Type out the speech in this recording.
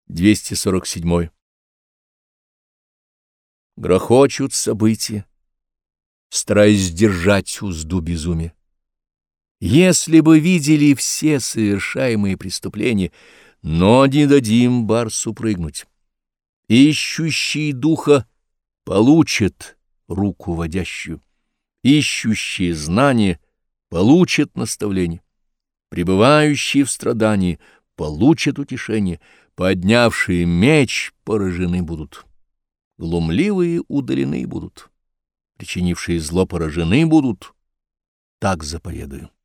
247. Грохочут события, стараясь сдержать узду безумия. Если бы видели все совершаемые преступления, но не дадим барсу прыгнуть. Ищущий духа получит руку водящую, ищущие знания получат наставление, пребывающие в страдании получат утешение, поднявшие меч поражены будут, глумливые удалены будут, причинившие зло поражены будут, так заповедую.